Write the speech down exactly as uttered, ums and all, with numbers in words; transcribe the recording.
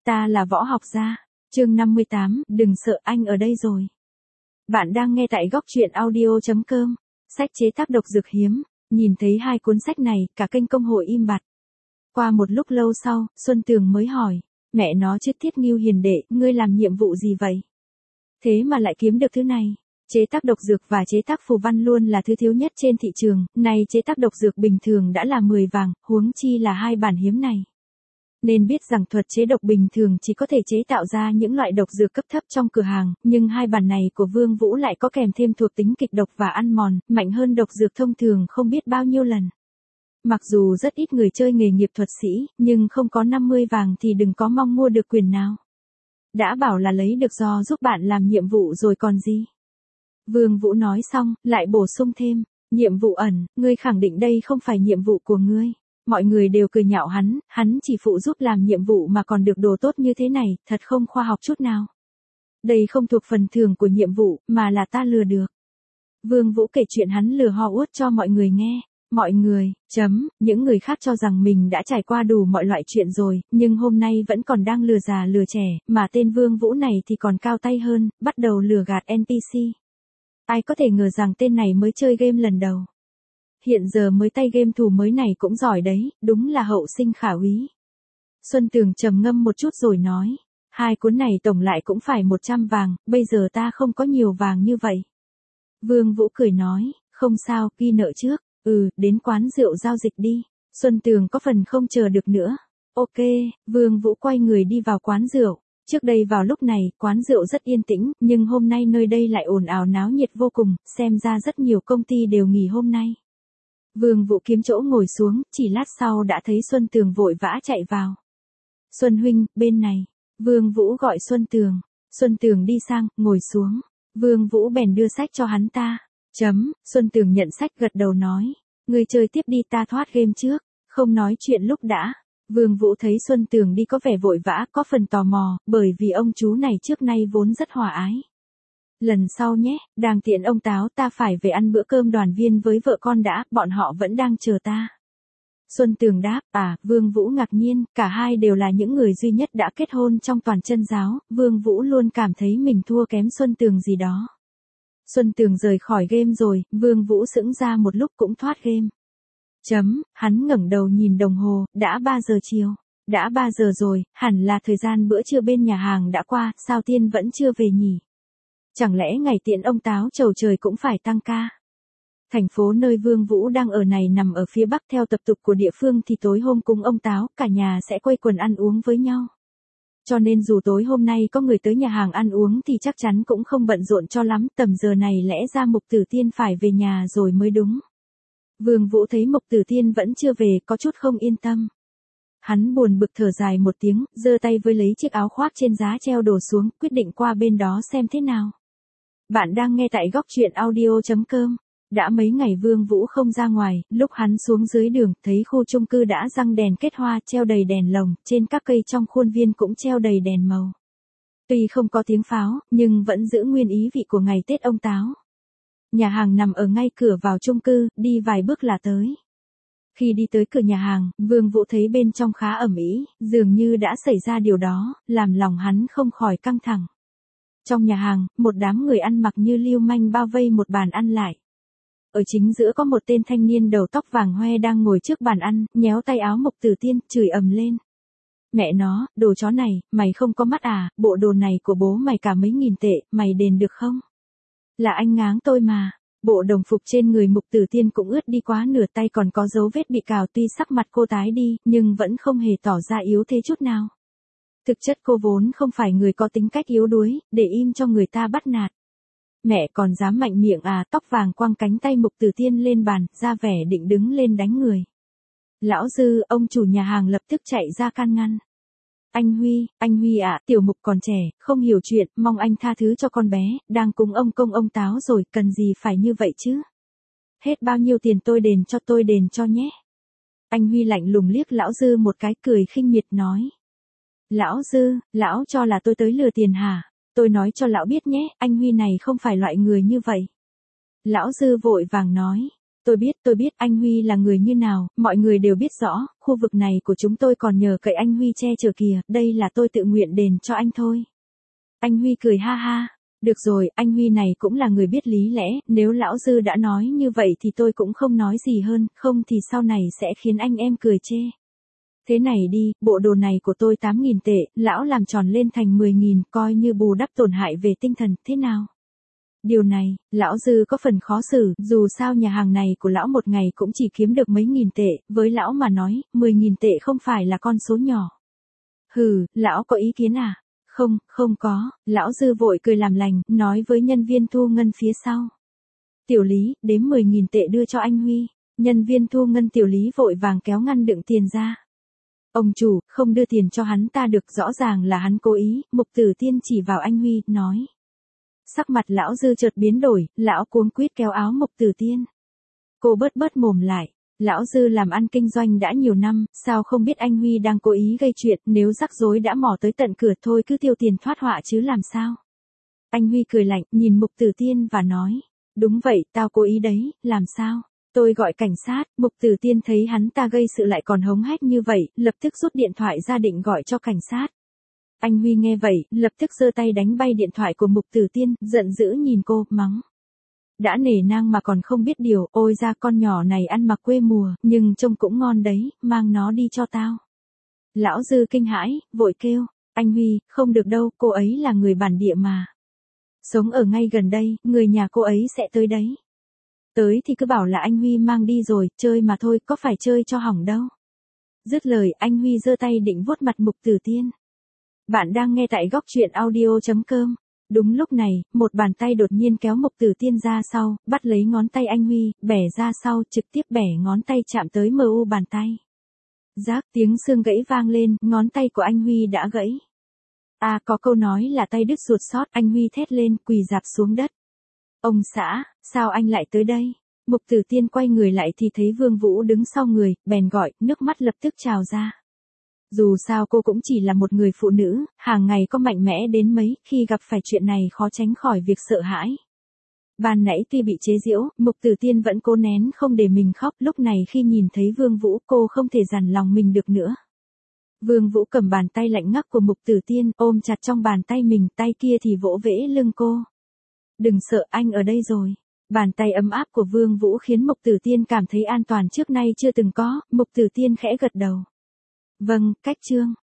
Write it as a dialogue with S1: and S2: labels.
S1: Ta là Võ Học Gia. Chương năm mươi tám, đừng sợ, anh ở đây rồi. Bạn đang nghe tại góc truyện audio chấm com. Sách chế tác độc dược hiếm. Nhìn thấy hai cuốn sách này, cả kênh công hội im bặt. Qua một lúc lâu sau, Xuân Tường mới hỏi, mẹ nó chứ Tiết Ngưu hiền đệ, ngươi làm nhiệm vụ gì vậy? Thế mà lại kiếm được thứ này. Chế tác độc dược và chế tác phù văn luôn là thứ thiếu nhất trên thị trường, này chế tác độc dược bình thường đã là mười vàng, huống chi là hai bản hiếm này. Nên biết rằng thuật chế độc bình thường chỉ có thể chế tạo ra những loại độc dược cấp thấp trong cửa hàng, nhưng hai bản này của Vương Vũ lại có kèm thêm thuộc tính kịch độc và ăn mòn, mạnh hơn độc dược thông thường không biết bao nhiêu lần. Mặc dù rất ít người chơi nghề nghiệp thuật sĩ, nhưng không có năm mươi vàng thì đừng có mong mua được quyền nào. Đã bảo là lấy được do giúp bạn làm nhiệm vụ rồi còn gì. Vương Vũ nói xong, lại bổ sung thêm, nhiệm vụ ẩn, ngươi khẳng định đây không phải nhiệm vụ của ngươi. Mọi người đều cười nhạo hắn, hắn chỉ phụ giúp làm nhiệm vụ mà còn được đồ tốt như thế này, thật không khoa học chút nào. Đây không thuộc phần thưởng của nhiệm vụ, mà là ta lừa được. Vương Vũ kể chuyện hắn lừa ho uất cho mọi người nghe. Mọi người, chấm, những người khác cho rằng mình đã trải qua đủ mọi loại chuyện rồi, nhưng hôm nay vẫn còn đang lừa già lừa trẻ, mà tên Vương Vũ này thì còn cao tay hơn, bắt đầu lừa gạt en pê xê. Ai có thể ngờ rằng tên này mới chơi game lần đầu. Hiện giờ mới tay game thủ mới này cũng giỏi đấy, đúng là hậu sinh khả úy. Xuân Tường trầm ngâm một chút rồi nói, hai cuốn này tổng lại cũng phải một trăm vàng, bây giờ ta không có nhiều vàng như vậy. Vương Vũ cười nói, không sao, ghi nợ trước, ừ, đến quán rượu giao dịch đi. Xuân Tường có phần không chờ được nữa. Ok, Vương Vũ quay người đi vào quán rượu. Trước đây vào lúc này, quán rượu rất yên tĩnh, nhưng hôm nay nơi đây lại ồn ào náo nhiệt vô cùng, xem ra rất nhiều công ty đều nghỉ hôm nay. Vương Vũ kiếm chỗ ngồi xuống, chỉ lát sau đã thấy Xuân Tường vội vã chạy vào. Xuân huynh, bên này. Vương Vũ gọi Xuân Tường. Xuân Tường đi sang, ngồi xuống. Vương Vũ bèn đưa sách cho hắn ta. Chấm, Xuân Tường nhận sách gật đầu nói. Ngươi chơi tiếp đi, ta thoát game trước. Không nói chuyện lúc đã. Vương Vũ thấy Xuân Tường đi có vẻ vội vã, có phần tò mò, bởi vì ông chú này trước nay vốn rất hòa ái. Lần sau nhé, đang tiện ông Táo, ta phải về ăn bữa cơm đoàn viên với vợ con đã, bọn họ vẫn đang chờ ta. Xuân Tường đáp, à, Vương Vũ ngạc nhiên, cả hai đều là những người duy nhất đã kết hôn trong toàn chân giáo, Vương Vũ luôn cảm thấy mình thua kém Xuân Tường gì đó. Xuân Tường rời khỏi game rồi, Vương Vũ sững ra một lúc cũng thoát game. Chấm, hắn ngẩng đầu nhìn đồng hồ, đã ba giờ chiều. Đã ba giờ rồi, hẳn là thời gian bữa trưa bên nhà hàng đã qua, sao Tiên vẫn chưa về nhỉ? Chẳng lẽ ngày tiện ông Táo chầu trời cũng phải tăng ca? Thành phố nơi Vương Vũ đang ở này nằm ở phía bắc, theo tập tục của địa phương thì tối hôm cúng ông Táo, cả nhà sẽ quây quần ăn uống với nhau. Cho nên dù tối hôm nay có người tới nhà hàng ăn uống thì chắc chắn cũng không bận rộn cho lắm, tầm giờ này lẽ ra Mục Tử Tiên phải về nhà rồi mới đúng. Vương Vũ thấy Mục Tử Tiên vẫn chưa về, có chút không yên tâm. Hắn buồn bực thở dài một tiếng, giơ tay với lấy chiếc áo khoác trên giá treo đổ xuống, quyết định qua bên đó xem thế nào. Bạn đang nghe tại góc truyện audio chấm com. Đã mấy ngày Vương Vũ không ra ngoài, lúc hắn xuống dưới đường, thấy khu chung cư đã răng đèn kết hoa, treo đầy đèn lồng, trên các cây trong khuôn viên cũng treo đầy đèn màu. Tuy không có tiếng pháo, nhưng vẫn giữ nguyên ý vị của ngày Tết ông Táo. Nhà hàng nằm ở ngay cửa vào chung cư, đi vài bước là tới. Khi đi tới cửa nhà hàng, Vương Vũ thấy bên trong khá ẩm ĩ, dường như đã xảy ra điều đó, làm lòng hắn không khỏi căng thẳng. Trong nhà hàng, một đám người ăn mặc như lưu manh bao vây một bàn ăn lại. Ở chính giữa có một tên thanh niên đầu tóc vàng hoe đang ngồi trước bàn ăn, nhéo tay áo Mục Tử Tiên, chửi ầm lên. Mẹ nó, đồ chó này, mày không có mắt à, bộ đồ này của bố mày cả mấy nghìn tệ, mày đền được không? Là anh ngáng tôi mà. Bộ đồng phục trên người Mục Tử Tiên cũng ướt đi quá nửa tay, còn có dấu vết bị cào, tuy sắc mặt cô tái đi, nhưng vẫn không hề tỏ ra yếu thế chút nào. Thực chất cô vốn không phải người có tính cách yếu đuối, để im cho người ta bắt nạt. Mẹ còn dám mạnh miệng à, tóc vàng quăng cánh tay Mục Tử Tiên lên bàn, ra vẻ định đứng lên đánh người. Lão Dư, ông chủ nhà hàng lập tức chạy ra can ngăn. Anh Huy, anh Huy ạ, tiểu Mục còn trẻ, không hiểu chuyện, mong anh tha thứ cho con bé, đang cúng ông công ông Táo rồi, cần gì phải như vậy chứ? Hết bao nhiêu tiền tôi đền cho, tôi đền cho nhé. Anh Huy lạnh lùng liếc lão Dư một cái, cười khinh miệt nói. Lão Dư, lão cho là tôi tới lừa tiền hả? Tôi nói cho lão biết nhé, anh Huy này không phải loại người như vậy. Lão Dư vội vàng nói. Tôi biết, tôi biết anh Huy là người như nào, mọi người đều biết rõ, khu vực này của chúng tôi còn nhờ cậy anh Huy che chở kìa, đây là tôi tự nguyện đền cho anh thôi. Anh Huy cười ha ha. Được rồi, anh Huy này cũng là người biết lý lẽ, nếu lão Dư đã nói như vậy thì tôi cũng không nói gì hơn, không thì sau này sẽ khiến anh em cười chê. Thế này đi, bộ đồ này của tôi tám nghìn tệ, lão làm tròn lên thành mười nghìn, coi như bù đắp tổn hại về tinh thần, thế nào? Điều này, lão Dư có phần khó xử, dù sao nhà hàng này của lão một ngày cũng chỉ kiếm được mấy nghìn tệ, với lão mà nói, mười nghìn tệ không phải là con số nhỏ. Hừ, lão có ý kiến à? Không, không có, lão Dư vội cười làm lành, nói với nhân viên thu ngân phía sau. Tiểu Lý, đếm mười nghìn tệ đưa cho anh Huy. Nhân viên thu ngân Tiểu Lý vội vàng kéo ngăn đựng tiền ra. Ông chủ, không đưa tiền cho hắn ta được, rõ ràng là hắn cố ý, Mục Tử Tiên chỉ vào anh Huy, nói. Sắc mặt lão Dư chợt biến đổi, lão cuống quýt kéo áo Mục Tử Tiên. Cô bớt bớt mồm lại. Lão Dư làm ăn kinh doanh đã nhiều năm, sao không biết anh Huy đang cố ý gây chuyện, nếu rắc rối đã mò tới tận cửa thôi cứ tiêu tiền thoát họa chứ làm sao. Anh Huy cười lạnh, nhìn Mục Tử Tiên và nói, đúng vậy, tao cố ý đấy, làm sao, tôi gọi cảnh sát. Mục Tử Tiên thấy hắn ta gây sự lại còn hống hách như vậy, lập tức rút điện thoại ra định gọi cho cảnh sát. Anh Huy nghe vậy, lập tức giơ tay đánh bay điện thoại của Mục Tử Tiên, giận dữ nhìn cô, mắng. Đã nể nang mà còn không biết điều, ôi ra con nhỏ này ăn mặc quê mùa, nhưng trông cũng ngon đấy, mang nó đi cho tao. Lão Dư kinh hãi, vội kêu, anh Huy, không được đâu, cô ấy là người bản địa mà. Sống ở ngay gần đây, người nhà cô ấy sẽ tới đấy. Tới thì cứ bảo là anh Huy mang đi rồi, chơi mà thôi, có phải chơi cho hỏng đâu. Dứt lời, anh Huy giơ tay định vuốt mặt Mục Tử Tiên. Bạn đang nghe tại góc truyện audio chấm com. Đúng lúc này, một bàn tay đột nhiên kéo Mục Tử Tiên ra sau, bắt lấy ngón tay anh Huy, bẻ ra sau, trực tiếp bẻ ngón tay chạm tới mờ u bàn tay. Rác, tiếng xương gãy vang lên, ngón tay của anh Huy đã gãy. À, có câu nói là tay đứt ruột sót, anh Huy thét lên, quỳ rạp xuống đất. Ông xã, sao anh lại tới đây? Mục Tử Tiên quay người lại thì thấy Vương Vũ đứng sau người, bèn gọi, nước mắt lập tức trào ra. Dù sao cô cũng chỉ là một người phụ nữ, hàng ngày có mạnh mẽ đến mấy, khi gặp phải chuyện này khó tránh khỏi việc sợ hãi. Ban nãy tuy bị chế giễu, Mục Tử Tiên vẫn cố nén không để mình khóc, lúc này khi nhìn thấy Vương Vũ cô không thể dằn lòng mình được nữa. Vương Vũ cầm bàn tay lạnh ngắt của Mục Tử Tiên, ôm chặt trong bàn tay mình, tay kia thì vỗ vẽ lưng cô. Đừng sợ, anh ở đây rồi. Bàn tay ấm áp của Vương Vũ khiến Mục Tử Tiên cảm thấy an toàn trước nay chưa từng có, Mục Tử Tiên khẽ gật đầu. Vâng, cách chương.